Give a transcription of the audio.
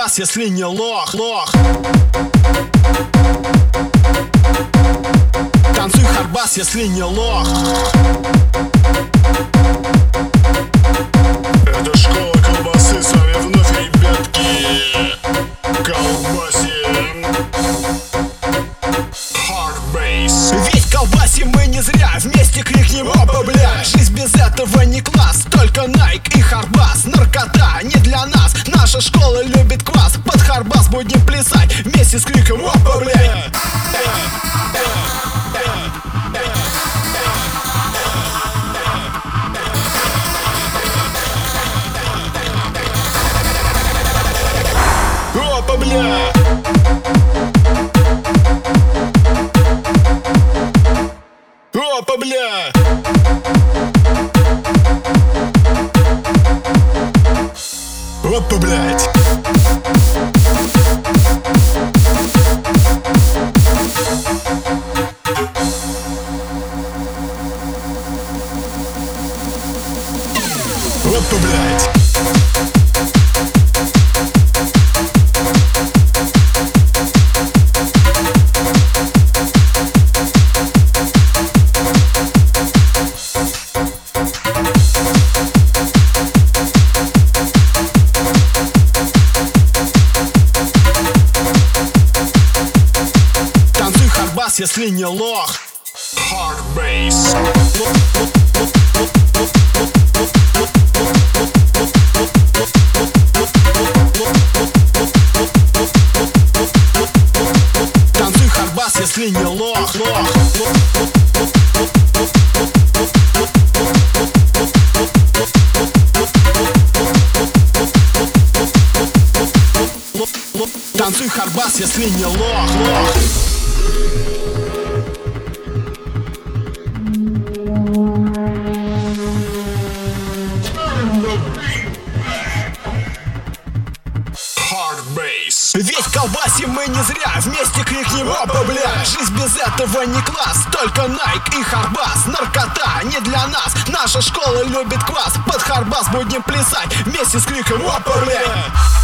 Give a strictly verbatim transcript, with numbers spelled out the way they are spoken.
Харбас, если не лох, лох. Танцуй, Харбас, если не лох. Это школа колбасы, с вами вновь ребятки. Колбасим Hardbase. Ведь колбасим мы не зря, вместе крикнем опа, бля. Жизнь без этого не класс, только Nike и Харбас. Наркота не для нас, наша школа любит квас. Под Харбас будем плясать, вместе с криком опа, бля. Опа, бля. Опа, бля. Опа, блядь. Опа, блядь. Если не лох. Hardbase. Танцуй, Харбас, если не лох, лох. Танцуй, Харбас, если не лох, лох. Hardbase. Ведь колбасим мы не зря, вместе крикнем опа, бля. Жизнь без этого не класс, только Nike и Харбас. Наркота не для нас, наша школа любит квас. Под Харбас будем плясать, вместе с криком опа, бля.